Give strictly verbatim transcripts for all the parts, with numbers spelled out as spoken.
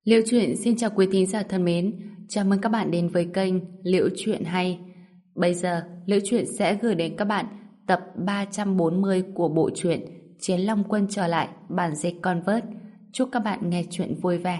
Liễu Chuyện xin chào quý thính giả thân mến, chào mừng các bạn đến với kênh Liễu Chuyện Hay. Bây giờ, Liễu Chuyện sẽ gửi đến các bạn tập ba trăm bốn mươi của bộ truyện Chiến Long Quân trở lại bản dịch Convert. Chúc các bạn nghe chuyện vui vẻ.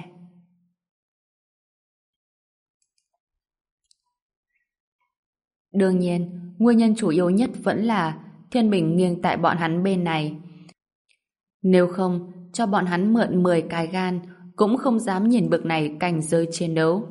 Đương nhiên, nguyên nhân chủ yếu nhất vẫn là thiên bình nghiêng tại bọn hắn bên này. Nếu không, cho bọn hắn mượn mười cái gan, cũng không dám nhìn bực này cảnh giới chiến đấu.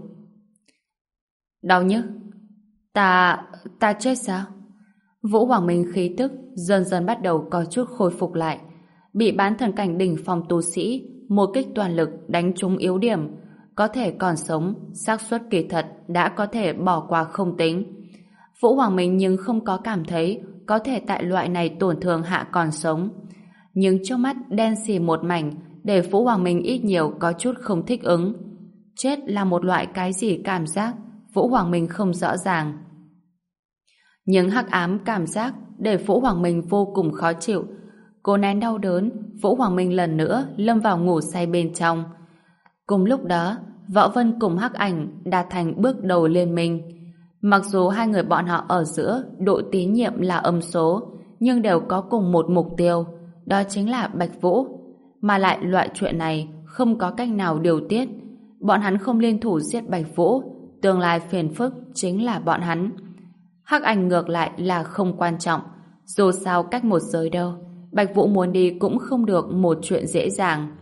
Đau nhức? Ta... ta chết sao? Vũ Hoàng Minh khí tức dần dần bắt đầu có chút khôi phục lại. Bị bán thần cảnh đỉnh phong tu sĩ một kích toàn lực đánh trúng yếu điểm, có thể còn sống, xác suất kỳ thật đã có thể bỏ qua không tính. Vũ Hoàng Minh nhưng không có cảm thấy có thể tại loại này tổn thương hạ còn sống. Nhưng trước mắt đen xì một mảnh để Vũ Hoàng Minh ít nhiều có chút không thích ứng. Chết là một loại cái gì cảm giác Vũ Hoàng Minh không rõ ràng. Những hắc ám cảm giác để Vũ Hoàng Minh vô cùng khó chịu. Cố nén đau đớn, Vũ Hoàng Minh lần nữa lâm vào ngủ say bên trong. Cùng lúc đó, Võ Vân cùng Hắc Ảnh đạt thành bước đầu liên minh. Mặc dù hai người bọn họ ở giữa độ tín nhiệm là âm số, nhưng đều có cùng một mục tiêu, đó chính là Bạch Vũ. Mà lại loại chuyện này không có cách nào điều tiết. Bọn hắn không liên thủ giết Bạch Vũ, tương lai phiền phức chính là bọn hắn. Hắc Ảnh ngược lại là không quan trọng, dù sao cách một giới đâu, Bạch Vũ muốn đi cũng không được một chuyện dễ dàng.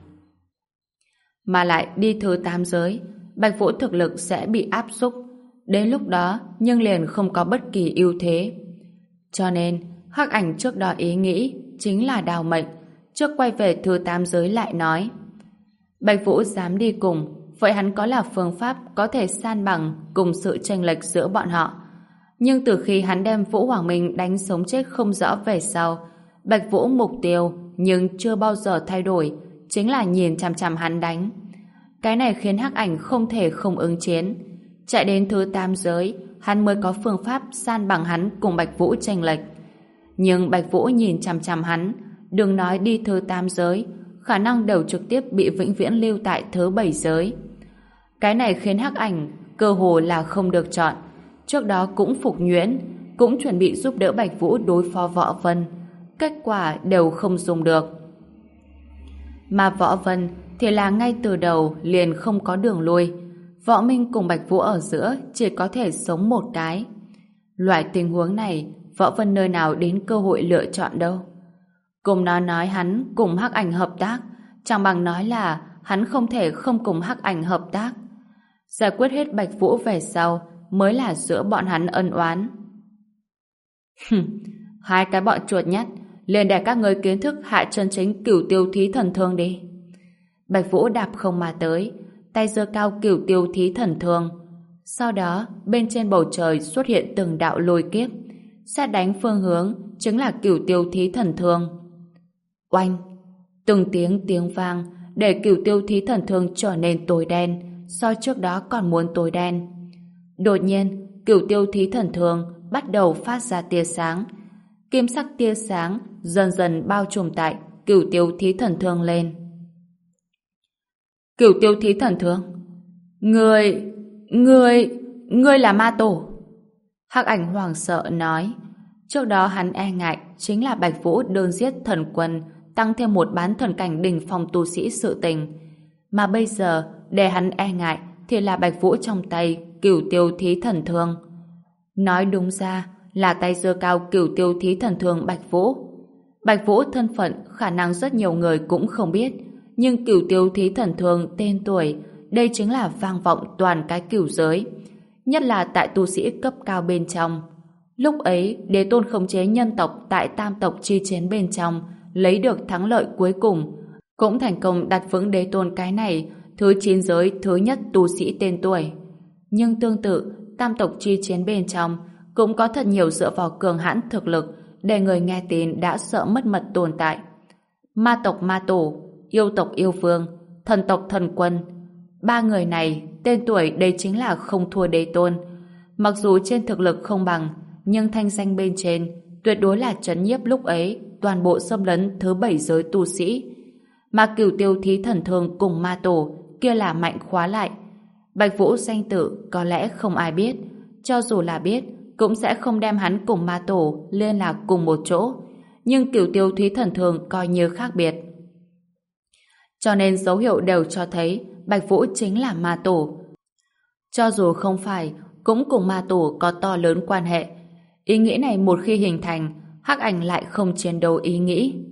Mà lại đi thứ tám giới, Bạch Vũ thực lực sẽ bị áp xúc, đến lúc đó nhưng liền không có bất kỳ ưu thế. Cho nên Hắc Ảnh trước đó ý nghĩ chính là đào mệnh, trước quay về thứ tám giới lại nói: Bạch Vũ dám đi cùng, vậy hắn có là phương pháp có thể san bằng cùng sự chênh lệch giữa bọn họ. Nhưng từ khi hắn đem Vũ Hoàng Minh đánh sống chết không rõ về sau, Bạch Vũ mục tiêu nhưng chưa bao giờ thay đổi, chính là nhìn chằm chằm hắn đánh. Cái này khiến Hắc Ảnh không thể không ứng chiến. Chạy đến thứ tám giới, hắn mới có phương pháp san bằng hắn cùng Bạch Vũ chênh lệch. Nhưng Bạch Vũ nhìn chằm chằm hắn, đừng nói đi thứ tám giới, khả năng đều trực tiếp bị vĩnh viễn lưu tại thứ bảy giới. Cái này khiến Hắc Ảnh cơ hồ là không được chọn. Trước đó cũng phục nhuyễn, cũng chuẩn bị giúp đỡ Bạch Vũ đối phó Võ Vân. Kết quả đều không dùng được. Mà Võ Vân thì là ngay từ đầu liền không có đường lui. Võ Minh cùng Bạch Vũ ở giữa chỉ có thể sống một cái. Loại tình huống này, Võ Vân nơi nào đến cơ hội lựa chọn đâu. Cùng nó nói hắn cùng Hắc Ảnh hợp tác, chẳng bằng nói là hắn không thể không cùng Hắc Ảnh hợp tác. Giải quyết hết Bạch Vũ về sau mới là giữa bọn hắn ân oán. Hai cái bọn chuột nhắt, liền để các người kiến thức hạ chân chính cửu tiêu thí thần thương đi. Bạch Vũ đạp không mà tới, tay giơ cao cửu tiêu thí thần thương. Sau đó, bên trên bầu trời xuất hiện từng đạo lôi kiếp, xét đánh phương hướng chính là cửu tiêu thí thần thương. Oanh! Từng tiếng tiếng vang để cửu tiêu thí thần thương trở nên tối đen, so trước đó còn muốn tối đen. Đột nhiên, cửu tiêu thí thần thương bắt đầu phát ra tia sáng. Kim sắc tia sáng dần dần bao trùm tại cửu tiêu thí thần thương lên. Cửu tiêu thí thần thương? Ngươi... ngươi... ngươi là ma tổ? Hắc Ảnh hoảng sợ nói. Trước đó hắn e ngại chính là Bạch Vũ đơn giết thần quân, tăng thêm một bán thần cảnh đỉnh phong tu sĩ sự tình. Mà bây giờ, để hắn e ngại thì là Bạch Vũ trong tay cửu tiêu thí thần thương. Nói đúng ra là tay giơ cao cửu tiêu thí thần thương Bạch Vũ. Bạch Vũ thân phận khả năng rất nhiều người cũng không biết, nhưng cửu tiêu thí thần thương tên tuổi, đây chính là vang vọng toàn cái cửu giới, nhất là tại tu sĩ cấp cao bên trong. Lúc ấy, Đế Tôn khống chế nhân tộc tại tam tộc chi chiến bên trong, lấy được thắng lợi cuối cùng, cũng thành công đặt vững Đế Tôn cái này thứ chín giới thứ nhất tu sĩ tên tuổi. Nhưng tương tự, tam tộc chi chiến bên trong cũng có thật nhiều dựa vào cường hãn thực lực để người nghe tin đã sợ mất mật tồn tại. Ma tộc ma tổ, yêu tộc yêu vương, thần tộc thần quân. Ba người này, tên tuổi đây chính là không thua Đế Tôn. Mặc dù trên thực lực không bằng, nhưng thanh danh bên trên tuyệt đối là trấn nhiếp lúc ấy toàn bộ xâm lấn thứ bảy giới tu sĩ. Mà cửu tiêu thí thần thương cùng ma tổ kia là mạnh khóa lại. Bạch Vũ danh tự có lẽ không ai biết, cho dù là biết cũng sẽ không đem hắn cùng ma tổ liên lạc cùng một chỗ, nhưng Cửu Tiêu Thúy Thần Thương coi như khác biệt. Cho nên dấu hiệu đều cho thấy Bạch Vũ chính là ma tổ. Cho dù không phải, cũng cùng ma tổ có to lớn quan hệ. Ý nghĩ này một khi hình thành, Hắc Ảnh lại không chiến đấu ý nghĩ.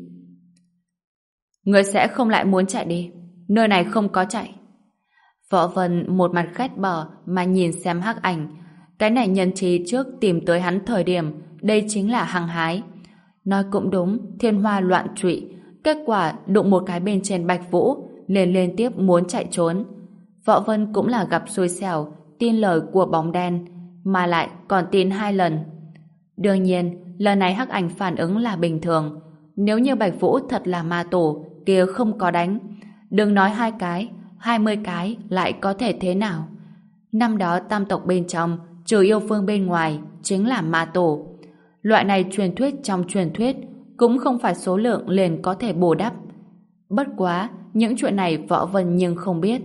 Người sẽ không lại muốn chạy đi, nơi này không có chạy. Võ Vân một mặt ghét bỏ mà nhìn xem Hắc Ảnh. Cái này nhân trí trước tìm tới hắn thời điểm, đây chính là hăng hái. Nói cũng đúng, thiên hoa loạn trụy, kết quả đụng một cái bên trên Bạch Vũ, liền liên tiếp muốn chạy trốn. Võ Vân cũng là gặp xui xẻo, tin lời của bóng đen, mà lại còn tin hai lần. Đương nhiên, lần này Hắc Ảnh phản ứng là bình thường. Nếu như Bạch Vũ thật là ma tổ, kia không có đánh. Đừng nói hai cái, hai mươi cái lại có thể thế nào? Năm đó tam tộc bên trong, trừ yêu vương bên ngoài, chính là ma tổ. Loại này truyền thuyết trong truyền thuyết, cũng không phải số lượng liền có thể bù đắp. Bất quá, những chuyện này Võ Vân nhưng không biết.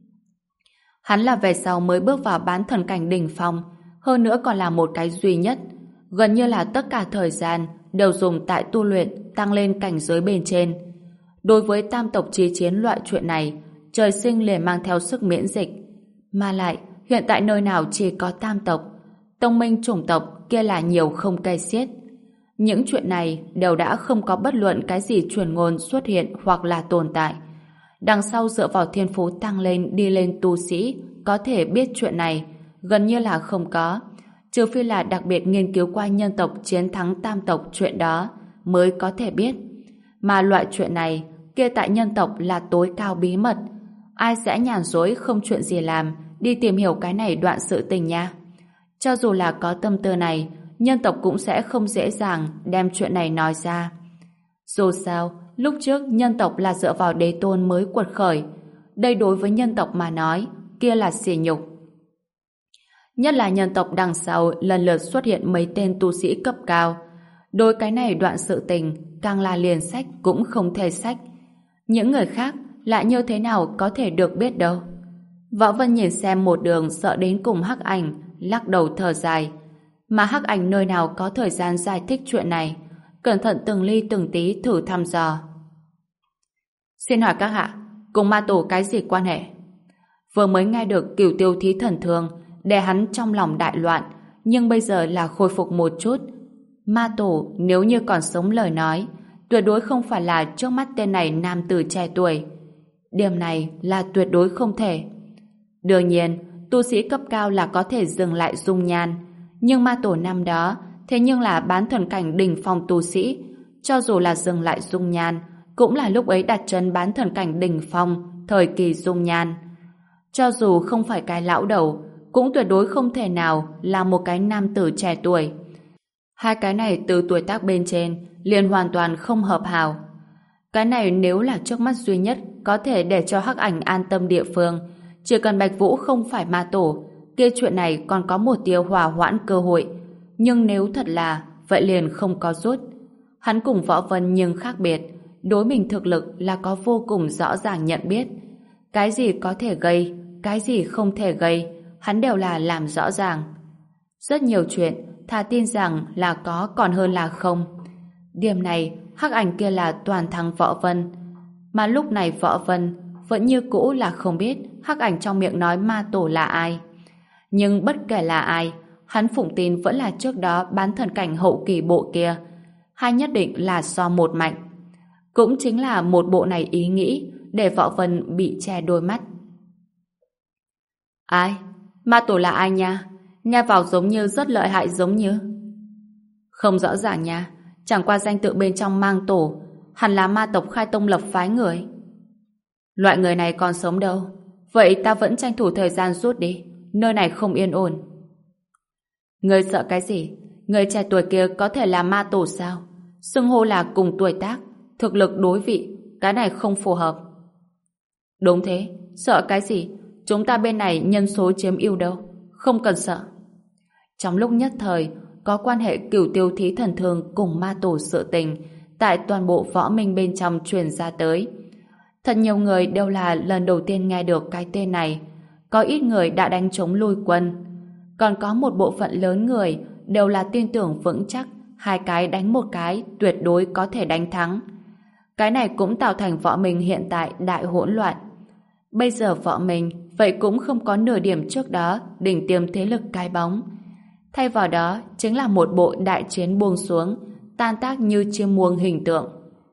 Hắn là về sau mới bước vào bán thần cảnh đỉnh phong, hơn nữa còn là một cái duy nhất. Gần như là tất cả thời gian đều dùng tại tu luyện tăng lên cảnh giới bên trên. Đối với tam tộc chí chiến loại chuyện này, trời sinh liền mang theo sức miễn dịch. Mà lại, hiện tại nơi nào chỉ có tam tộc, tông minh chủng tộc kia là nhiều không kể xiết. Những chuyện này đều đã không có bất luận cái gì truyền ngôn xuất hiện hoặc là tồn tại. Đằng sau dựa vào thiên phú tăng lên đi lên tu sĩ có thể biết chuyện này, gần như là không có. Trừ phi là đặc biệt nghiên cứu qua nhân tộc chiến thắng tam tộc chuyện đó mới có thể biết. Mà loại chuyện này kia tại nhân tộc là tối cao bí mật. Ai sẽ nhàn rỗi không chuyện gì làm đi tìm hiểu cái này đoạn sự tình nha. Cho dù là có tâm tư này, nhân tộc cũng sẽ không dễ dàng đem chuyện này nói ra. Dù sao, lúc trước nhân tộc là dựa vào đế tôn mới quật khởi. Đây đối với nhân tộc mà nói, kia là sỉ nhục. Nhất là nhân tộc đằng sau lần lượt xuất hiện mấy tên tu sĩ cấp cao. Đối cái này đoạn sự tình, càng là liền sách cũng không thể sách. Những người khác lại như thế nào có thể được biết đâu. Võ Vân nhìn xem một đường sợ đến cùng Hắc Ảnh, lắc đầu thở dài. Mà Hắc Ảnh nơi nào có thời gian giải thích chuyện này, cẩn thận từng ly từng tí thử thăm dò. Xin hỏi các hạ, cùng ma tổ cái gì quan hệ? Vừa mới nghe được Cửu Tiêu Thí Thần Thương, để hắn trong lòng đại loạn, nhưng bây giờ là khôi phục một chút. Ma tổ nếu như còn sống lời nói, tuyệt đối không phải là trước mắt tên này nam tử trẻ tuổi. Điểm này là tuyệt đối không thể. Đương nhiên, tu sĩ cấp cao là có thể dừng lại dung nhan, nhưng ma tổ năm đó thế nhưng là bán thần cảnh đỉnh phong tu sĩ, cho dù là dừng lại dung nhan, cũng là lúc ấy đặt chân bán thần cảnh đỉnh phong, thời kỳ dung nhan. Cho dù không phải cái lão đầu, cũng tuyệt đối không thể nào là một cái nam tử trẻ tuổi. Hai cái này từ tuổi tác bên trên liền hoàn toàn không hợp hào. Cái này nếu là trước mắt duy nhất có thể để cho Hắc Ảnh an tâm địa phương, chỉ cần Bạch Vũ không phải ma tổ, kia chuyện này còn có một tia hòa hoãn cơ hội. Nhưng nếu thật là, vậy liền không có rút. Hắn cùng Võ Vân nhưng khác biệt, đối mình thực lực là có vô cùng rõ ràng nhận biết. Cái gì có thể gây, cái gì không thể gây, hắn đều là làm rõ ràng. Rất nhiều chuyện, thà tin rằng là có còn hơn là không. Điểm này, Hắc Ảnh kia là toàn thắng Võ Vân. Mà lúc này Võ Vân vẫn như cũ là không biết Hắc Ảnh trong miệng nói ma tổ là ai. Nhưng bất kể là ai, hắn phụng tin vẫn là trước đó bán thần cảnh hậu kỳ bộ kia. Hai nhất định là do một mạnh. Cũng chính là một bộ này ý nghĩ để Võ Vân bị che đôi mắt. Ai? Ma tổ là ai nha? Nghe vào giống như rất lợi hại giống như. Không rõ ràng nha. Chẳng qua danh tự bên trong mang tổ, hẳn là ma tộc khai tông lập phái người. Loại người này còn sống đâu. Vậy ta vẫn tranh thủ thời gian rút đi. Nơi này không yên ổn. Người sợ cái gì? Người trẻ tuổi kia có thể là ma tổ sao? Xưng hô là cùng tuổi tác, thực lực đối vị, cái này không phù hợp. Đúng thế, sợ cái gì? Chúng ta bên này nhân số chiếm ưu đâu, không cần sợ. Trong lúc nhất thời, có quan hệ Cửu Tiêu Thí Thần Thương cùng ma tổ sự tình tại toàn bộ võ minh bên trong truyền ra tới. Thật nhiều người đều là lần đầu tiên nghe được cái tên này. Có ít người đã đánh chống lui quân. Còn có một bộ phận lớn người đều là tin tưởng vững chắc hai cái đánh một cái tuyệt đối có thể đánh thắng. Cái này cũng tạo thành Võ Minh hiện tại đại hỗn loạn. Bây giờ Võ Minh vậy cũng không có nửa điểm trước đó đỉnh tiêm thế lực cái bóng. Thay vào đó chính là một bộ đại chiến buông xuống, tan tác như chim muông hình tượng.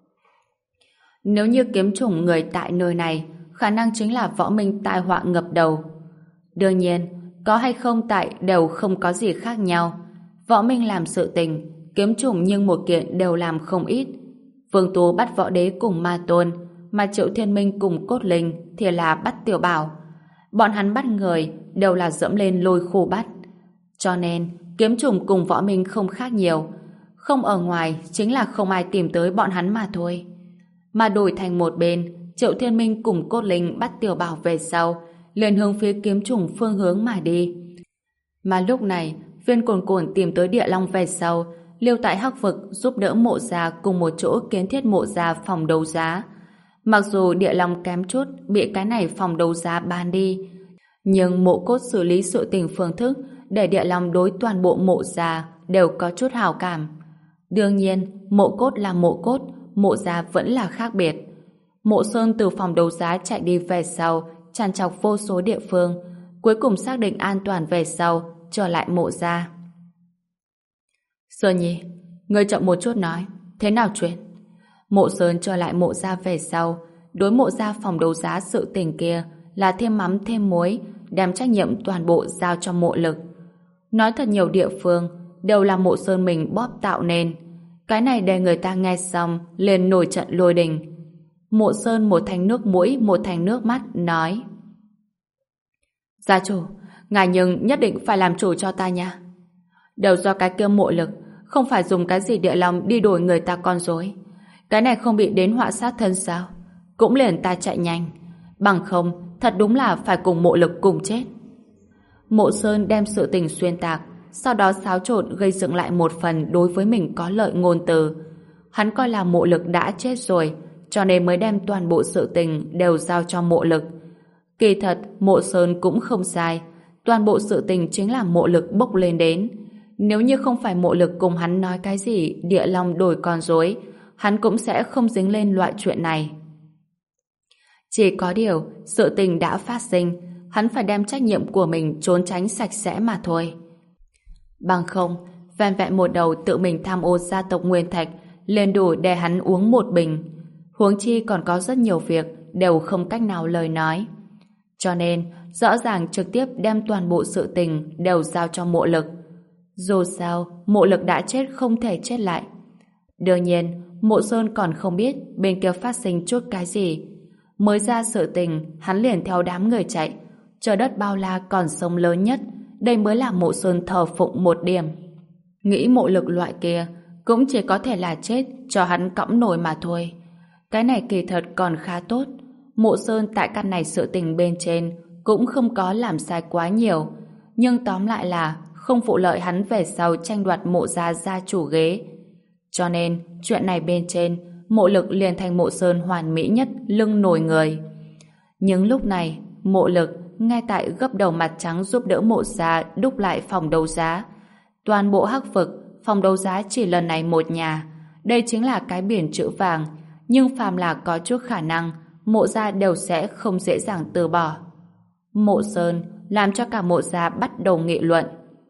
Nếu như kiếm chủng người tại nơi này, khả năng chính là Võ Minh tai họa ngập đầu. Đương nhiên, có hay không tại đều không có gì khác nhau. Võ Minh làm sự tình, kiếm chủng nhưng một kiện đều làm không ít. Vương Tú bắt Võ Đế cùng Ma Tôn, mà Triệu Thiên Minh cùng Cốt Linh thì là bắt Tiểu Bảo. Bọn hắn bắt người đều là dẫm lên lôi khô bắt. Cho nên, kiếm chủng cùng Võ Minh không khác nhiều. Không ở ngoài chính là không ai tìm tới bọn hắn mà thôi. Mà đổi thành một bên, Triệu Thiên Minh cùng Cốt Linh bắt Tiểu Bảo về sau, liền hướng phía kiếm chủng phương hướng mà đi. Mà lúc này, Viên Cồn Cồn tìm tới Địa Long về sau, lưu tại Hắc Vực giúp đỡ Mộ Gia cùng một chỗ kiến thiết Mộ Gia phòng đấu giá. Mặc dù Địa Long kém chút bị cái này phòng đấu giá bán đi, nhưng Mộ Cốt xử lý sự tình phương thức để Địa Long đối toàn bộ Mộ Gia đều có chút hảo cảm. Đương nhiên, Mộ Cốt là Mộ Cốt, Mộ Gia vẫn là khác biệt. Mộ Sơn từ phòng đấu giá chạy đi về sau, tràn trọc vô số địa phương, cuối cùng xác định an toàn về sau, trở lại Mộ Gia. Sơn Nhi, ngươi chậm một chút nói, thế nào chuyện? Mộ Sơn trở lại Mộ Gia về sau, đối Mộ Gia phòng đấu giá sự tình kia là thêm mắm thêm muối, đem trách nhiệm toàn bộ giao cho Mộ Lực. Nói thật nhiều địa phương đều là Mộ Sơn mình bóp tạo nên. Cái này để người ta nghe xong liền nổi trận lôi đình. Mộ Sơn một thành nước mũi một thành nước mắt nói: Gia chủ, ngài nhưng nhất định phải làm chủ cho ta nha. Đều do cái kia Mộ Lực, không phải dùng cái gì Địa Long đi đổi người ta con rối. Cái này không bị đến họa sát thân sao? Cũng liền ta chạy nhanh. Bằng không, thật đúng là phải cùng Mộ Lực cùng chết. Mộ Sơn đem sự tình xuyên tạc, sau đó xáo trộn gây dựng lại một phần đối với mình có lợi ngôn từ. Hắn coi là Mộ Lực đã chết rồi, cho nên mới đem toàn bộ sự tình đều giao cho Mộ Lực. Kỳ thật, Mộ Sơn cũng không sai. Toàn bộ sự tình chính là Mộ Lực bốc lên đến. Nếu như không phải Mộ Lực cùng hắn nói cái gì Địa Long đổi con rối, hắn cũng sẽ không dính lên loại chuyện này. Chỉ có điều, sự tình đã phát sinh, hắn phải đem trách nhiệm của mình trốn tránh sạch sẽ mà thôi. Bằng không, vẹn vẹn một đầu tự mình tham ô gia tộc Nguyên Thạch liền đủ để hắn uống một bình. Huống chi còn có rất nhiều việc đều không cách nào lời nói. Cho nên, rõ ràng trực tiếp đem toàn bộ sự tình đều giao cho Mộ Lực. Dù sao, Mộ Lực đã chết không thể chết lại. Đương nhiên, Mộ Sơn còn không biết bên kia phát sinh chút cái gì. Mới ra sự tình, hắn liền theo đám người chạy. Trời đất bao la còn sông lớn nhất, đây mới là Mộ Sơn thờ phụng một điểm. Nghĩ Mộ Lực loại kia cũng chỉ có thể là chết cho hắn cõng nổi mà thôi. Cái này kỳ thật còn khá tốt. Mộ Sơn tại căn này sự tình bên trên cũng không có làm sai quá nhiều, nhưng tóm lại là không phụ lợi hắn về sau tranh đoạt Mộ gia gia chủ ghế. Cho nên chuyện này bên trên Mộ Lực liền thành Mộ Sơn hoàn mỹ nhất lưng nổi người. Nhưng lúc này Mộ Lực ngay tại gấp đầu mặt trắng giúp đỡ Mộ gia đúc lại phòng đấu giá. Toàn bộ Hắc Vực phòng đấu giá chỉ lần này một nhà. Đây chính là cái biển chữ vàng, nhưng phàm là có chút khả năng Mộ gia đều sẽ không dễ dàng từ bỏ. Mộ Sơn làm cho cả Mộ gia bắt đầu nghị luận.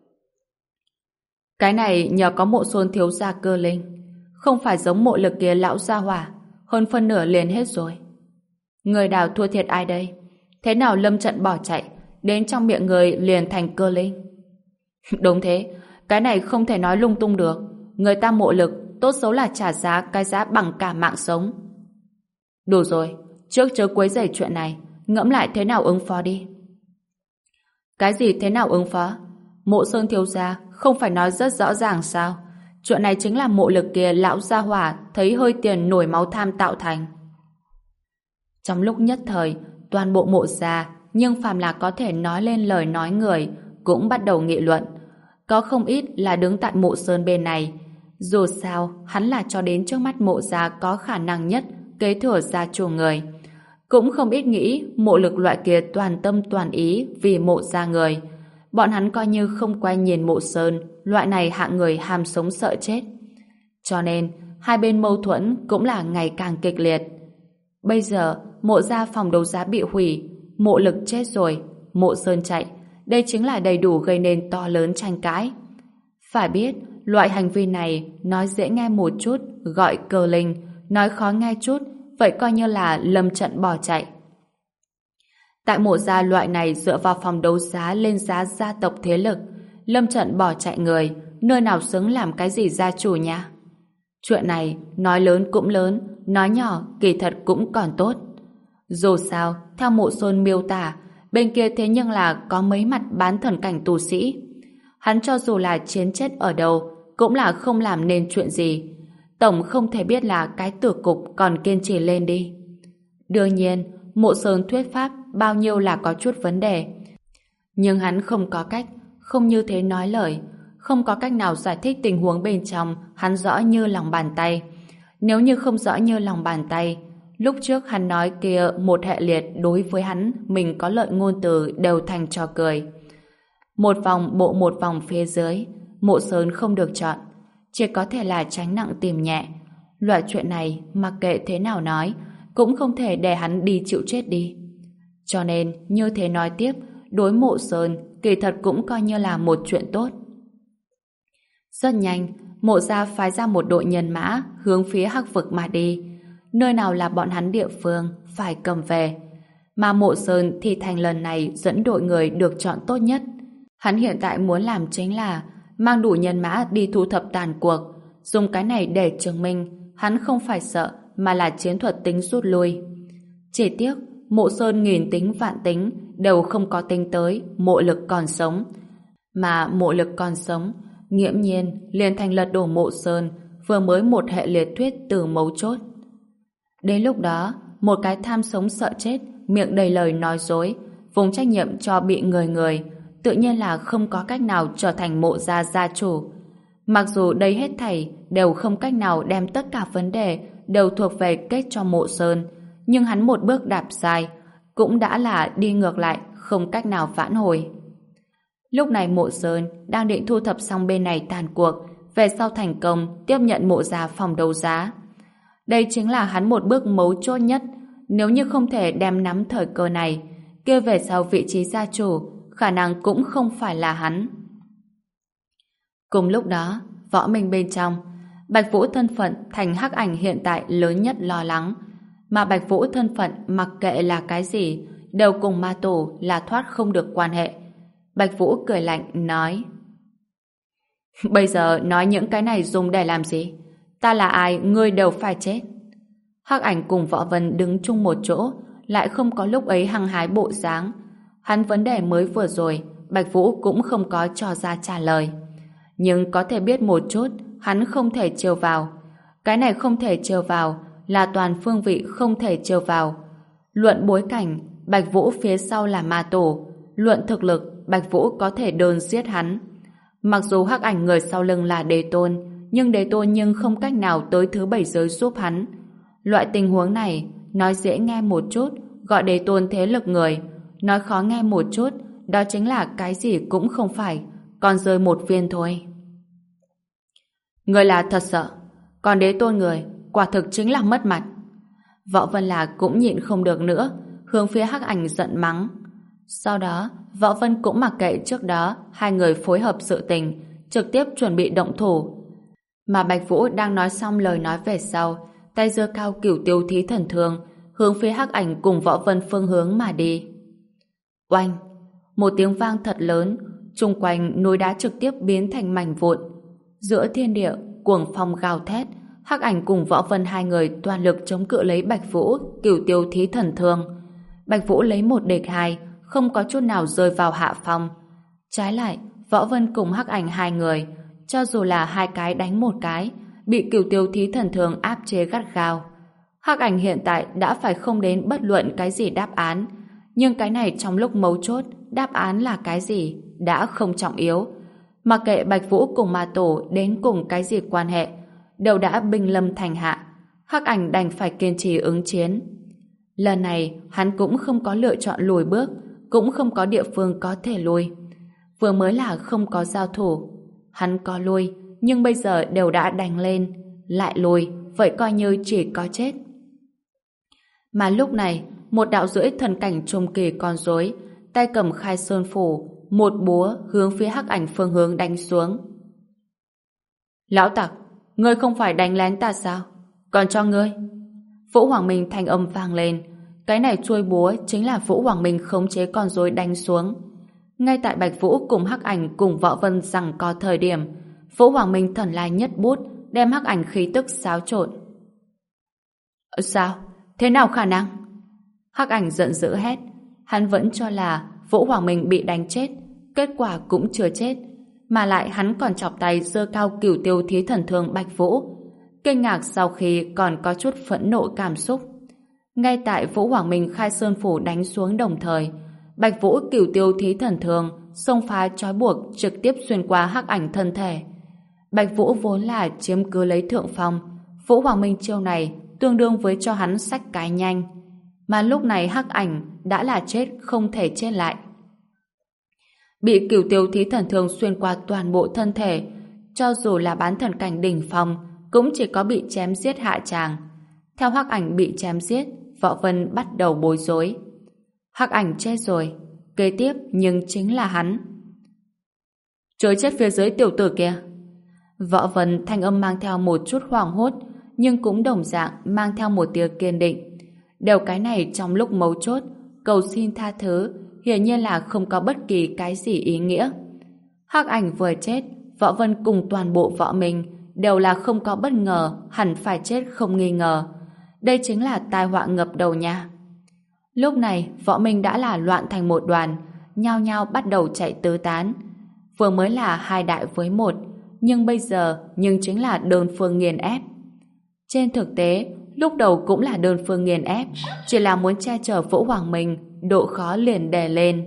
Cái này nhờ có Mộ Sơn thiếu gia cơ linh, không phải giống Mộ Lực kia lão gia hỏa, hơn phân nửa liền hết rồi. Người nào thua thiệt ai đây? Thế nào lâm trận bỏ chạy, đến trong miệng người liền thành cơ linh? Đúng thế, cái này không thể nói lung tung được. Người ta Mộ Lực tốt xấu là trả giá cái giá bằng cả mạng sống. Đủ rồi, trước chớ quấy rầy chuyện này, ngẫm lại thế nào ứng phó đi. Cái gì thế nào ứng phó? Mộ Sơn thiếu gia không phải nói rất rõ ràng sao? Chuyện này chính là Mộ Lực kia lão gia hỏa thấy hơi tiền nổi máu tham tạo thành. Trong lúc nhất thời, toàn bộ Mộ gia, nhưng phàm là có thể nói lên lời nói người cũng bắt đầu nghị luận. Có không ít là đứng tại Mộ Sơn bên này. Dù sao, hắn là cho đến trước mắt Mộ gia có khả năng nhất kế thừa gia chủ người. Cũng không ít nghĩ Mộ Lực loại kia toàn tâm toàn ý vì Mộ gia người. Bọn hắn coi như không quay nhìn Mộ Sơn, loại này hạng người ham sống sợ chết. Cho nên, hai bên mâu thuẫn cũng là ngày càng kịch liệt. Bây giờ, Mộ gia phòng đấu giá bị hủy, Mộ Lực chết rồi, Mộ Sơn chạy. Đây chính là đầy đủ gây nên to lớn tranh cãi. Phải biết, loại hành vi này nói dễ nghe một chút, gọi cờ linh, nói khó nghe chút, vậy coi như là lâm trận bỏ chạy. Tại Mộ gia loại này dựa vào phòng đấu giá lên giá gia tộc thế lực, lâm trận bỏ chạy người, nơi nào xứng làm cái gì gia chủ nha. Chuyện này, nói lớn cũng lớn, nói nhỏ kỳ thật cũng còn tốt. Dù sao, theo Mộ Sơn miêu tả, bên kia thế nhưng là có mấy mặt bán thần cảnh tu sĩ. Hắn cho dù là chiến chết ở đâu, cũng là không làm nên chuyện gì. Tổng không thể biết là cái tử cục còn kiên trì lên đi. Đương nhiên, Mộ Sơn thuyết pháp bao nhiêu là có chút vấn đề. Nhưng hắn không có cách, không như thế nói lời, không có cách nào giải thích tình huống bên trong hắn rõ như lòng bàn tay. Nếu như không rõ như lòng bàn tay, lúc trước hắn nói kia một hệ liệt đối với hắn mình có lợi ngôn từ đều thành trò cười. Một vòng bộ một vòng phía dưới, Mộ Sơn không được chọn, chỉ có thể là tránh nặng tìm nhẹ. Loại chuyện này mặc kệ thế nào nói cũng không thể để hắn đi chịu chết đi. Cho nên như thế nói tiếp, đối Mộ Sơn kỳ thật cũng coi như là một chuyện tốt. Rất nhanh, Mộ gia phái ra một đội nhân mã hướng phía Hắc Vực mà đi. Nơi nào là bọn hắn địa phương phải cầm về. Mà Mộ Sơn thì thành lần này dẫn đội người được chọn tốt nhất. Hắn hiện tại muốn làm chính là mang đủ nhân mã đi thu thập tàn cuộc, dùng cái này để chứng minh hắn không phải sợ mà là chiến thuật tính rút lui. Chỉ tiếc Mộ Sơn nghìn tính vạn tính đều không có tính tới Mộ Lực còn sống. Mà Mộ Lực còn sống nghiễm nhiên liền thành lật đổ Mộ Sơn vừa mới một hệ liệt thuyết từ mấu chốt. Đến lúc đó, một cái tham sống sợ chết, miệng đầy lời nói dối, vùng trách nhiệm cho bị người người, tự nhiên là không có cách nào trở thành Mộ gia gia chủ. Mặc dù đây hết thảy đều không cách nào đem tất cả vấn đề đều thuộc về kết cho Mộ Sơn, nhưng hắn một bước đạp sai, cũng đã là đi ngược lại, không cách nào vãn hồi. Lúc này Mộ Sơn đang định thu thập xong bên này tàn cuộc, về sau thành công tiếp nhận Mộ gia phòng đấu giá. Đây chính là hắn một bước mấu chốt nhất, nếu như không thể đem nắm thời cơ này, kia về sau vị trí gia chủ khả năng cũng không phải là hắn. Cùng lúc đó, võ minh bên trong, Bạch Vũ thân phận thành hắc ảnh hiện tại lớn nhất lo lắng, mà Bạch Vũ thân phận mặc kệ là cái gì, đều cùng ma tổ là thoát không được quan hệ. Bạch Vũ cười lạnh nói: bây giờ nói những cái này dùng để làm gì? Ta là ai, ngươi đều phải chết. Hắc ảnh cùng Võ Vân đứng chung một chỗ, lại không có lúc ấy hăng hái bộ dáng. Hắn vấn đề mới vừa rồi, Bạch Vũ cũng không có cho ra trả lời. Nhưng có thể biết một chút, hắn không thể trêu vào. Cái này không thể trêu vào là toàn phương vị không thể trêu vào. Luận bối cảnh, Bạch Vũ phía sau là ma tổ. Luận thực lực, Bạch Vũ có thể đơn giết hắn. Mặc dù hắc ảnh người sau lưng là Đế Tôn, nhưng Đế Tôn nhưng không cách nào tới thứ bảy giới giúp hắn. Loại tình huống này, nói dễ nghe một chút, gọi Đế Tôn thế lực người. Nói khó nghe một chút, đó chính là cái gì cũng không phải, còn rơi một viên thôi. Người là thật sợ, còn Đế Tôn người, quả thực chính là mất mặt. Võ Vân Là cũng nhịn không được nữa, hướng phía hắc ảnh giận mắng. Sau đó, Võ Vân cũng mặc kệ trước đó hai người phối hợp sự tình, trực tiếp chuẩn bị động thủ. Mà Bạch Vũ đang nói xong lời nói về sau, tay giơ cao cửu tiêu thí thần thương, hướng phía hắc ảnh cùng Võ Vân phương hướng mà đi. Oanh! Một tiếng vang thật lớn, chung quanh núi đá trực tiếp biến thành mảnh vụn. Giữa thiên địa, cuồng phong gào thét, hắc ảnh cùng Võ Vân hai người toàn lực chống cự lấy Bạch Vũ, cửu tiêu thí thần thương. Bạch Vũ lấy một địch hai, không có chút nào rơi vào hạ phong. Trái lại, Võ Vân cùng hắc ảnh hai người, cho dù là hai cái đánh một cái, bị cửu tiêu thí thần thương áp chế gắt gao. Hắc ảnh hiện tại đã phải không đến bất luận cái gì đáp án, nhưng cái này trong lúc mấu chốt, đáp án là cái gì đã không trọng yếu. Mặc kệ Bạch Vũ cùng ma tổ đến cùng cái gì quan hệ, đều đã binh lâm thành hạ, hắc ảnh đành phải kiên trì ứng chiến. Lần này, hắn cũng không có lựa chọn lùi bước, cũng không có địa phương có thể lùi. Vừa mới là không có giao thủ. Hắn có lùi, nhưng bây giờ đều đã đánh lên. Lại lùi, vậy coi như chỉ có chết. Mà lúc này, một đạo rưỡi thần cảnh trung kỳ con rối, tay cầm khai sơn phủ, một búa hướng phía Hắc Ảnh phương hướng đánh xuống. Lão tặc, ngươi không phải đánh lén ta sao? Còn cho ngươi. Vũ Hoàng Minh thanh âm vang lên. Cái này chuôi búa chính là Vũ Hoàng Minh khống chế con rối đánh xuống. Ngay tại Bạch Vũ cùng Hắc Ảnh cùng Võ Vân giằng co thời điểm, Vũ Hoàng Minh thần lai nhất bút, đem Hắc Ảnh khí tức xáo trộn. Sao? Thế nào khả năng? Hắc Ảnh giận dữ hét. Hắn vẫn cho là Vũ Hoàng Minh bị đánh chết, kết quả cũng chưa chết, mà lại hắn còn chọc tay giơ cao Cửu Tiêu Thí Thần Thương Bạch Vũ. Kinh ngạc sau khi còn có chút phẫn nộ cảm xúc. Ngay tại Vũ Hoàng Minh khai sơn phủ đánh xuống đồng thời, Bạch Vũ Cửu Tiêu Thí Thần Thương xông phá trói buộc trực tiếp xuyên qua Hắc Ảnh thân thể. Bạch Vũ vốn là chiếm cứ lấy thượng phong, Vũ Hoàng Minh chiêu này tương đương với cho hắn xách cái nhanh, mà lúc này Hắc Ảnh đã là chết không thể chết lại. Bị Cửu Tiêu Thí Thần Thương xuyên qua toàn bộ thân thể, cho dù là bán thần cảnh đỉnh phong cũng chỉ có bị chém giết hạ tràng. Theo Hắc Ảnh bị chém giết, Võ Vân bắt đầu bối rối. Hắc Ảnh chết rồi, kế tiếp nhưng chính là hắn. Chối chết phía dưới tiểu tử kia. Võ Vân thanh âm mang theo một chút hoảng hốt, nhưng cũng đồng dạng mang theo một tia kiên định. Đều cái này trong lúc mấu chốt, cầu xin tha thứ, hiển nhiên là không có bất kỳ cái gì ý nghĩa. Hắc Ảnh vừa chết, Võ Vân cùng toàn bộ Võ Minh đều là không có bất ngờ, hẳn phải chết không nghi ngờ. Đây chính là tai họa ngập đầu nha. Lúc này, Võ Minh đã là loạn thành một đoàn, nhao nhao bắt đầu chạy tứ tán. Vừa mới là hai đại với một, nhưng bây giờ nhưng chính là đơn phương nghiền ép. Trên thực tế, lúc đầu cũng là đơn phương nghiền ép, chỉ là muốn che chở Vũ Hoàng Minh, độ khó liền đè lên.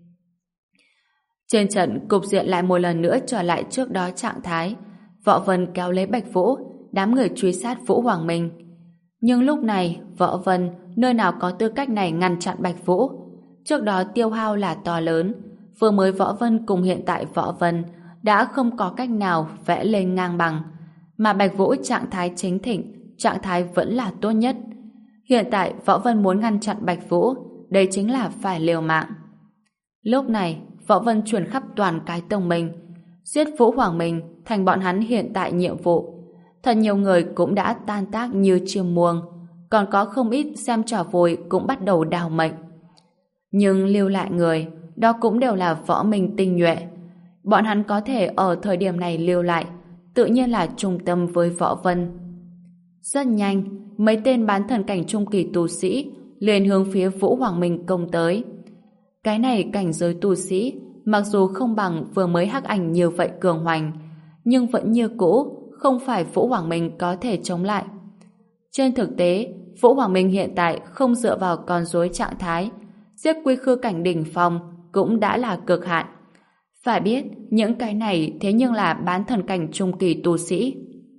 Trên trận, cục diện lại một lần nữa trở lại trước đó trạng thái. Võ Vân kéo lấy Bạch Vũ, đám người truy sát Vũ Hoàng Minh. Nhưng lúc này, Võ Vân nơi nào có tư cách này ngăn chặn Bạch Vũ. Trước đó tiêu hao là to lớn, vừa mới Võ Vân cùng hiện tại Võ Vân đã không có cách nào vẽ lên ngang bằng, mà Bạch Vũ trạng thái chính thịnh, trạng thái vẫn là tốt nhất. Hiện tại Võ Vân muốn ngăn chặn Bạch Vũ, đây chính là phải liều mạng. Lúc này, Võ Vân chuyển khắp toàn cái tông mình, giết Vũ Hoàng Minh thành bọn hắn hiện tại nhiệm vụ. Thật nhiều người cũng đã tan tác như chim muông, còn có không ít xem trò vui cũng bắt đầu đào mệnh. Nhưng lưu lại người, đó cũng đều là Võ Minh tinh nhuệ. Bọn hắn có thể ở thời điểm này lưu lại, tự nhiên là trung tâm với Võ Vân. Rất nhanh, mấy tên bán thần cảnh trung kỳ tu sĩ liền hướng phía Vũ Hoàng Minh công tới. Cái này cảnh giới tu sĩ, mặc dù không bằng vừa mới Hắc Ảnh như vậy cường hoành, nhưng vẫn như cũ, không phải Vũ Hoàng Minh có thể chống lại. Trên thực tế, Vũ Hoàng Minh hiện tại không dựa vào con rối trạng thái, giết quy khư cảnh đỉnh phong cũng đã là cực hạn. Phải biết, những cái này thế nhưng là bán thần cảnh trung kỳ tu sĩ.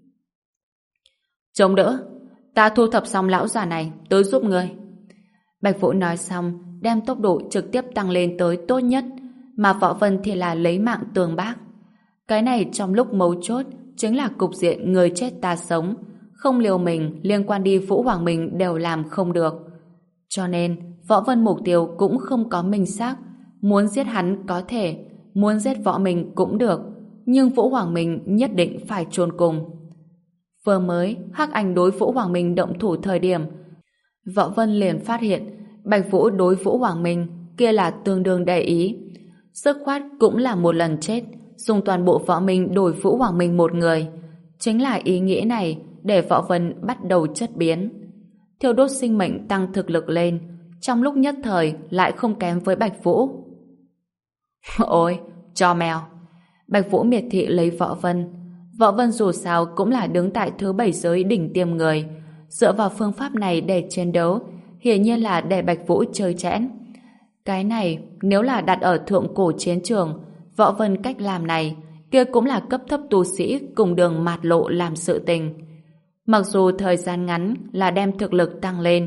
Chống đỡ, ta thu thập xong lão già này, tới giúp ngươi. Bạch Vũ nói xong, đem tốc độ trực tiếp tăng lên tới tốt nhất, mà Võ Vân thì là lấy mạng tường bác. Cái này trong lúc mấu chốt chính là cục diện người chết ta sống, không liều mình liên quan đi Vũ Hoàng Minh đều làm không được. Cho nên, Võ Vân mục tiêu cũng không có minh xác, muốn giết hắn có thể, muốn giết Võ Minh cũng được, nhưng Vũ Hoàng Minh nhất định phải chôn cùng. Vừa mới, Hắc Ảnh đối Vũ Hoàng Minh động thủ thời điểm, Võ Vân liền phát hiện Bạch Vũ đối Vũ Hoàng Minh kia là tương đương để ý. Dứt khoát cũng là một lần chết, dùng toàn bộ Võ Minh đổi Vũ Hoàng Minh một người. Chính là ý nghĩa này để Võ Vân bắt đầu chất biến. Thiêu đốt sinh mệnh tăng thực lực lên, trong lúc nhất thời lại không kém với Bạch Vũ. Ôi, cho mèo. Bạch Vũ miệt thị lấy Võ Vân. Võ Vân dù sao cũng là đứng tại thứ bảy giới đỉnh tiêm người. Dựa vào phương pháp này để chiến đấu, hiển nhiên là để Bạch Vũ chơi chẽn. Cái này, nếu là đặt ở thượng cổ chiến trường, Võ Vân cách làm này, kia cũng là cấp thấp tu sĩ cùng đường mạt lộ làm sự tình. Mặc dù thời gian ngắn là đem thực lực tăng lên,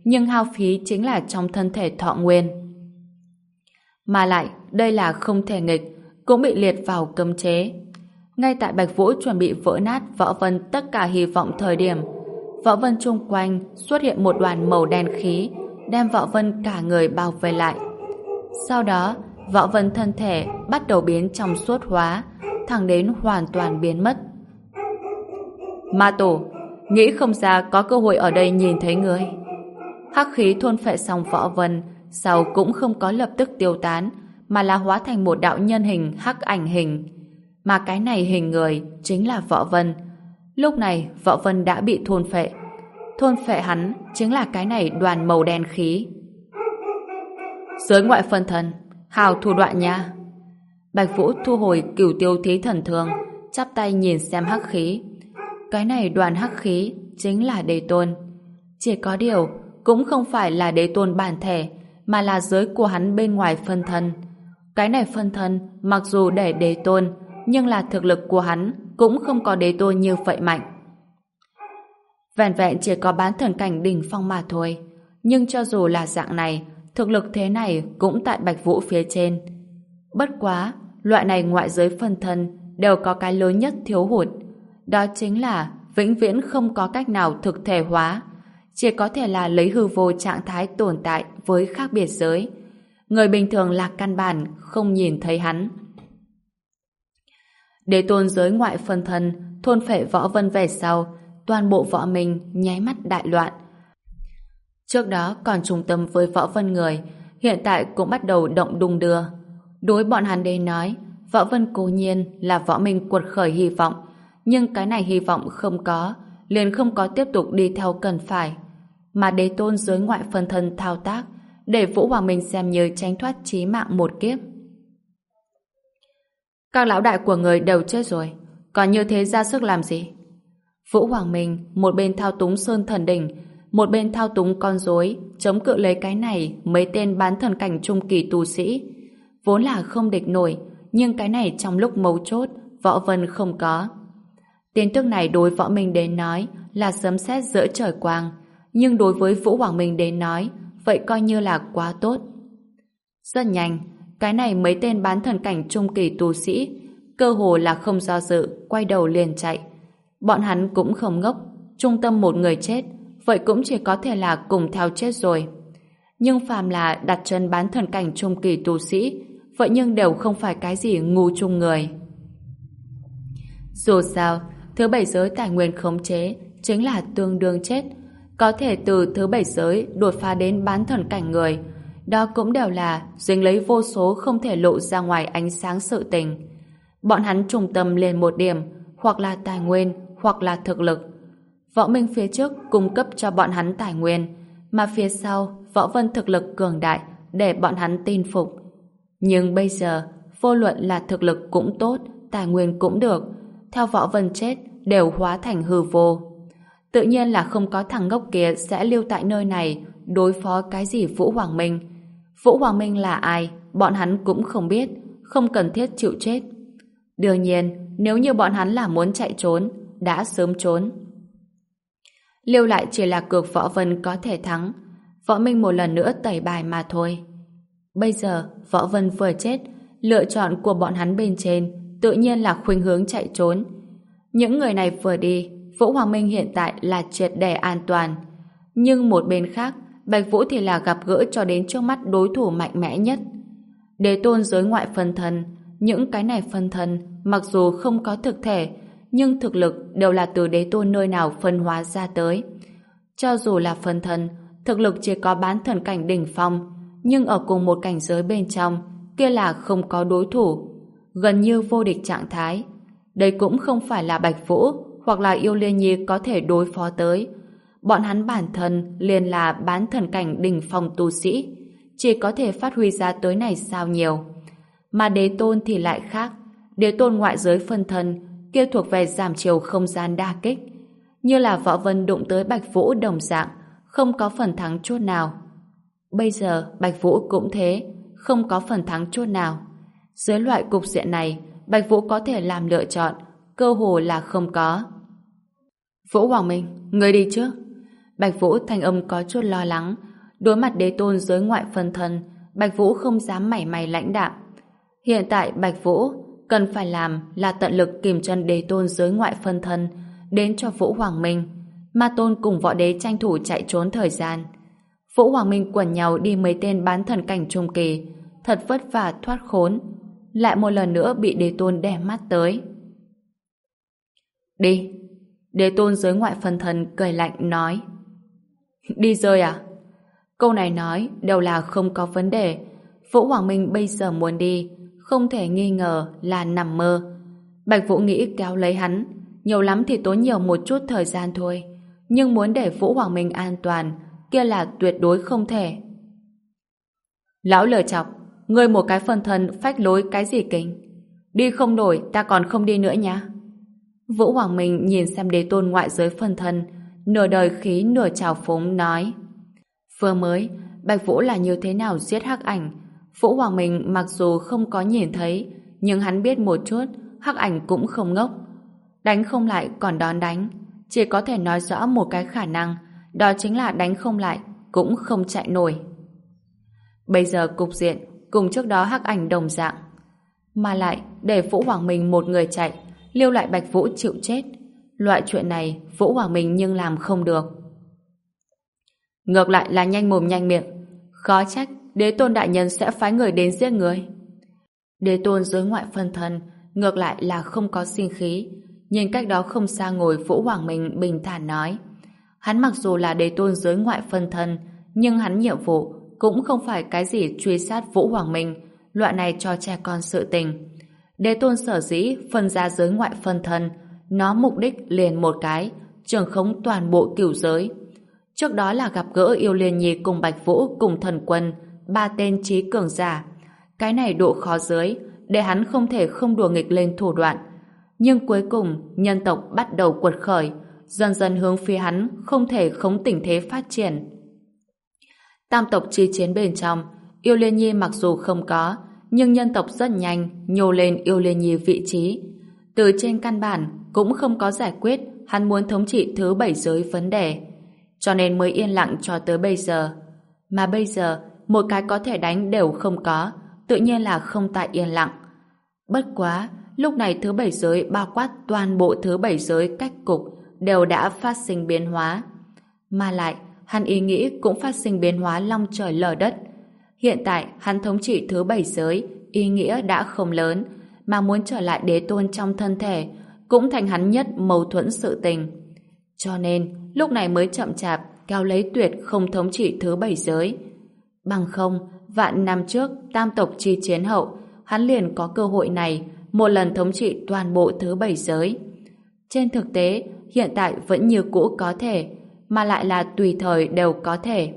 nhưng hao phí chính là trong thân thể thọ nguyên. Mà lại, đây là không thể nghịch, cũng bị liệt vào cấm chế. Ngay tại Bạch Vũ chuẩn bị vỡ nát Võ Vân tất cả hy vọng thời điểm, Võ Vân chung quanh xuất hiện một đoàn màu đen khí, đem Võ Vân cả người bao vây lại. Sau đó, Võ Vân thân thể bắt đầu biến trong suốt hóa, thẳng đến hoàn toàn biến mất. Ma Tổ, nghĩ không ra có cơ hội ở đây nhìn thấy người. Hắc khí thôn phệ xong Võ Vân, sau cũng không có lập tức tiêu tán, mà là hóa thành một đạo nhân hình hắc ảnh hình. Mà cái này hình người chính là Võ Vân. Lúc này Võ Vân đã bị thôn phệ. Thôn phệ hắn chính là cái này đoàn màu đen khí. Giới ngoại phân thân, hào thủ đoạn nha. Bạch Vũ thu hồi Cửu Tiêu Thí Thần Thương, chắp tay nhìn xem hắc khí. Cái này đoàn hắc khí chính là Đế Tôn. Chỉ có điều cũng không phải là Đế Tôn bản thể, mà là giới của hắn bên ngoài phân thân. Cái này phân thân mặc dù để Đế Tôn, nhưng là thực lực của hắn cũng không có Đế Tôn như vậy mạnh. Vẹn vẹn chỉ có bán thần cảnh đỉnh phong mà thôi. Nhưng cho dù là dạng này, thực lực thế này cũng tại Bạch Vũ phía trên. Bất quá, loại này ngoại giới phân thân đều có cái lớn nhất thiếu hụt. Đó chính là vĩnh viễn không có cách nào thực thể hóa. Chỉ có thể là lấy hư vô trạng thái tồn tại với khác biệt giới. Người bình thường là căn bản không nhìn thấy hắn. Đế Tôn giới ngoại phân thân thôn phệ Võ Vân về sau, toàn bộ Võ Minh nháy mắt đại loạn. Trước đó còn trung tâm với Võ Vân người, hiện tại cũng bắt đầu động đung đưa. Đối bọn hắn đến nói, Võ Vân cố nhiên là Võ Minh quật khởi hy vọng, nhưng cái này hy vọng không có, liền không có tiếp tục đi theo cần phải. Mà Đế Tôn giới ngoại phân thân thao tác, để Vũ Hoàng Minh xem như tránh thoát chí mạng một kiếp. Các lão đại của người đều chết rồi, còn như thế ra sức làm gì? Vũ Hoàng Minh một bên thao túng Sơn Thần Đỉnh, một bên thao túng con rối, chống cự lấy cái này mấy tên bán thần cảnh trung kỳ tu sĩ. Vốn là không địch nổi, nhưng cái này trong lúc mấu chốt, Võ Vân không có. Tin tức này đối Võ Minh đến nói là sấm sét giữa trời quang, nhưng đối với Vũ Hoàng Minh đến nói, vậy coi như là quá tốt. Rất nhanh, cái này mấy tên bán thần cảnh trung kỳ tu sĩ, cơ hồ là không do dự, quay đầu liền chạy. Bọn hắn cũng không ngốc, trung tâm một người chết, vậy cũng chỉ có thể là cùng theo chết rồi. Nhưng phàm là đặt chân bán thần cảnh trung kỳ tu sĩ, vậy nhưng đều không phải cái gì ngu chung người. Dù sao, thứ bảy giới tài nguyên khống chế chính là tương đương chết. Có thể từ thứ bảy giới đột phá đến bán thần cảnh người, đó cũng đều là dính lấy vô số không thể lộ ra ngoài ánh sáng sự tình. Bọn hắn trung tâm lên một điểm, hoặc là tài nguyên, hoặc là thực lực. Võ Minh phía trước cung cấp cho bọn hắn tài nguyên, mà phía sau Võ Vân thực lực cường đại để bọn hắn tin phục. Nhưng bây giờ, vô luận là thực lực cũng tốt, tài nguyên cũng được, theo Võ Vân chết đều hóa thành hư vô. Tự nhiên là không có thằng ngốc kia sẽ lưu tại nơi này đối phó cái gì Vũ Hoàng Minh. Vũ Hoàng Minh là ai, bọn hắn cũng không biết, không cần thiết chịu chết. Đương nhiên, nếu như bọn hắn là muốn chạy trốn, đã sớm trốn. Lưu lại chỉ là cược Võ Vân có thể thắng, Võ Minh một lần nữa tẩy bài mà thôi. Bây giờ, Võ Vân vừa chết, lựa chọn của bọn hắn bên trên tự nhiên là khuynh hướng chạy trốn. Những người này vừa đi, Vũ Hoàng Minh hiện tại là triệt để an toàn. Nhưng một bên khác, Bạch Vũ thì là gặp gỡ cho đến trước mắt đối thủ mạnh mẽ nhất. Đế Tôn giới ngoại phân thân, những cái này phân thân mặc dù không có thực thể, nhưng thực lực đều là từ Đế Tôn nơi nào phân hóa ra tới. Cho dù là phân thân, thực lực chỉ có bán thần cảnh đỉnh phong, nhưng ở cùng một cảnh giới bên trong, kia là không có đối thủ, gần như vô địch trạng thái. Đây cũng không phải là Bạch Vũ hoặc là Yêu Liên Nhi có thể đối phó tới. Bọn hắn bản thân liền là bán thần cảnh đỉnh phong tu sĩ, chỉ có thể phát huy ra tới này sao nhiều. Mà Đế Tôn thì lại khác. Đế Tôn ngoại giới phân thân kia thuộc về giảm chiều không gian đa kích, như là Võ Vân đụng tới Bạch Vũ đồng dạng, không có phần thắng chút nào. Bây giờ Bạch Vũ cũng thế, không có phần thắng chút nào. Dưới loại cục diện này, Bạch Vũ có thể làm lựa chọn, cơ hồ là không có. Vũ Hoàng Minh, người đi trước. Bạch Vũ thanh âm có chút lo lắng. Đối mặt đế tôn giới ngoại phân thân, Bạch Vũ không dám mảy may lãnh đạm. Hiện tại Bạch Vũ cần phải làm là tận lực kìm chân đế tôn giới ngoại phân thân đến cho Vũ Hoàng Minh. Ma Tôn cùng võ đế tranh thủ chạy trốn thời gian. Vũ Hoàng Minh quẩn nhau đi mấy tên bán thần cảnh trung kỳ, thật vất vả thoát khốn, lại một lần nữa bị đế tôn đè mắt tới. Đi. Đế tôn giới ngoại phân thân cười lạnh nói. Đi rơi à? Câu này nói đều là không có vấn đề. Vũ Hoàng Minh bây giờ muốn đi, không thể nghi ngờ là nằm mơ. Bạch Vũ nghĩ kéo lấy hắn, nhiều lắm thì tốn nhiều một chút thời gian thôi. Nhưng muốn để Vũ Hoàng Minh an toàn, kia là tuyệt đối không thể. Lão lừa chọc, ngươi một cái phân thân phách lối cái gì kính? Đi không nổi, ta còn không đi nữa nha. Vũ Hoàng Minh nhìn xem đế tôn ngoại giới phân thân, nửa đời khí nửa trào phúng nói. Vừa mới, Bạch Vũ là như thế nào giết Hắc Ảnh? Vũ Hoàng Minh mặc dù không có nhìn thấy, nhưng hắn biết một chút, Hắc Ảnh cũng không ngốc. Đánh không lại còn đón đánh, chỉ có thể nói rõ một cái khả năng, đó chính là đánh không lại, cũng không chạy nổi. Bây giờ cục diện, cùng trước đó Hắc Ảnh đồng dạng. Mà lại, để Vũ Hoàng Minh một người chạy, lưu lại Bạch Vũ chịu chết. Loại chuyện này, Vũ Hoàng Minh nhưng làm không được. Ngược lại là nhanh mồm nhanh miệng. Khó trách, đế tôn đại nhân sẽ phái người đến giết người. Đế tôn giới ngoại phân thân, ngược lại là không có sinh khí. Nhìn cách đó không xa ngồi Vũ Hoàng Minh bình thản nói. Hắn mặc dù là đế tôn giới ngoại phân thân, nhưng hắn nhiệm vụ cũng không phải cái gì truy sát Vũ Hoàng Minh, loại này cho trẻ con sự tình. Đế tôn sở dĩ phân ra giới ngoại phân thân, nó mục đích liền một cái, trường khống toàn bộ cửu giới. Trước đó là gặp gỡ Yêu Liên Nhi cùng Bạch Vũ cùng Thần Quân, ba tên trí cường giả. Cái này độ khó dưới, để hắn không thể không đùa nghịch lên thủ đoạn. Nhưng cuối cùng, nhân tộc bắt đầu quật khởi, dần dần hướng phía hắn không thể khống tình thế phát triển. Tam tộc chi chiến bên trong, Yêu Liên Nhi mặc dù không có, nhưng nhân tộc rất nhanh nhô lên Yêu Liên Nhi vị trí. Từ trên căn bản cũng không có giải quyết hắn muốn thống trị thứ bảy giới vấn đề, cho nên mới yên lặng cho tới bây giờ. Mà bây giờ, một cái có thể đánh đều không có, tự nhiên là không tại yên lặng. Bất quá, lúc này thứ bảy giới bao quát toàn bộ thứ bảy giới cách cục đều đã phát sinh biến hóa. Mà lại, hắn ý nghĩ cũng phát sinh biến hóa long trời lở đất. Hiện tại, hắn thống trị thứ bảy giới, ý nghĩa đã không lớn, mà muốn trở lại đế tôn trong thân thể, cũng thành hắn nhất mâu thuẫn sự tình. Cho nên, lúc này mới chậm chạp kéo lấy tuyệt không thống trị thứ bảy giới. Bằng không, vạn năm trước, tam tộc chi chiến hậu, hắn liền có cơ hội này, một lần thống trị toàn bộ thứ bảy giới. Trên thực tế, hiện tại vẫn như cũ có thể, mà lại là tùy thời đều có thể.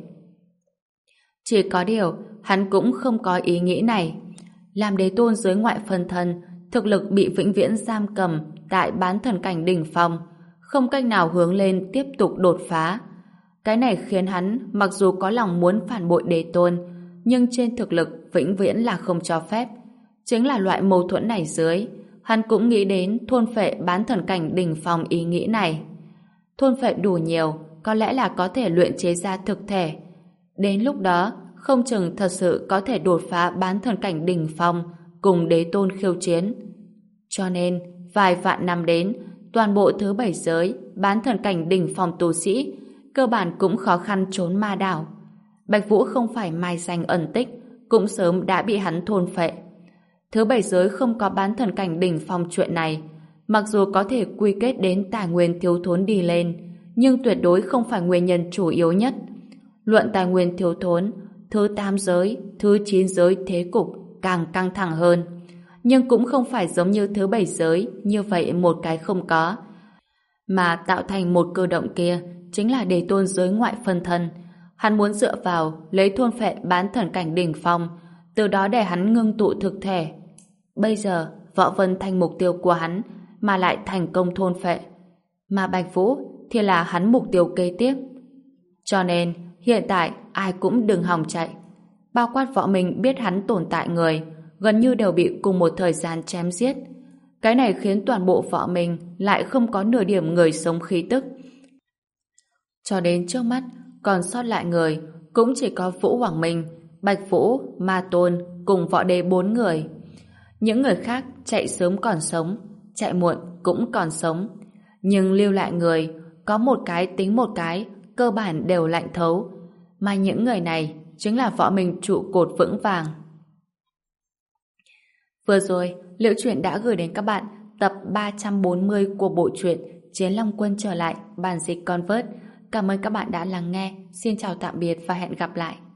Chỉ có điều, hắn cũng không có ý nghĩ này. Làm đế tôn giới ngoại phân thân, thực lực bị vĩnh viễn giam cầm tại bán thần cảnh đỉnh phong, không cách nào hướng lên tiếp tục đột phá. Cái này khiến hắn mặc dù có lòng muốn phản bội đế tôn, nhưng trên thực lực vĩnh viễn là không cho phép. Chính là loại mâu thuẫn này dưới, hắn cũng nghĩ đến thôn phệ bán thần cảnh đỉnh phong ý nghĩ này. Thôn phệ đủ nhiều, có lẽ là có thể luyện chế ra thực thể. Đến lúc đó, không chừng thật sự có thể đột phá bán thần cảnh đỉnh phong cùng đế tôn khiêu chiến. Cho nên, vài vạn năm đến, toàn bộ thứ bảy giới, bán thần cảnh đỉnh phong tu sĩ, cơ bản cũng khó khăn trốn ma đảo. Bạch Vũ không phải mai danh ẩn tích, cũng sớm đã bị hắn thôn phệ. Thứ bảy giới không có bán thần cảnh đỉnh phong chuyện này, mặc dù có thể quy kết đến tài nguyên thiếu thốn đi lên, nhưng tuyệt đối không phải nguyên nhân chủ yếu nhất. Luận tài nguyên thiếu thốn, thứ tám giới, thứ chín giới thế cục càng căng thẳng hơn. Nhưng cũng không phải giống như thứ bảy giới, như vậy một cái không có. Mà tạo thành một cơ động kia chính là đế tôn giới ngoại phân thân. Hắn muốn dựa vào lấy thôn phệ bán thần cảnh đỉnh phong, từ đó để hắn ngưng tụ thực thể. Bây giờ, Võ Vân thành mục tiêu của hắn, mà lại thành công thôn phệ. Mà Bạch Vũ thì là hắn mục tiêu kế tiếp. Cho nên, hiện tại ai cũng đừng hòng chạy. Bao quát Võ Minh biết hắn tồn tại người, gần như đều bị cùng một thời gian chém giết. Cái này khiến toàn bộ Võ Minh lại không có nửa điểm người sống khí tức. Cho đến trước mắt, còn sót lại người cũng chỉ có Vũ Hoàng Minh, Bạch Vũ, Ma Tôn cùng Võ Đế bốn người. Những người khác chạy sớm còn sống, chạy muộn cũng còn sống. Nhưng lưu lại người, có một cái tính một cái, cơ bản đều lạnh thấu. Mà những người này chính là Võ Minh trụ cột vững vàng. Vừa rồi, Liễu Chuyện đã gửi đến các bạn tập ba trăm bốn mươi của bộ truyện Chiến Long Quân trở lại, bản dịch Convert. Cảm ơn các bạn đã lắng nghe. Xin chào tạm biệt và hẹn gặp lại.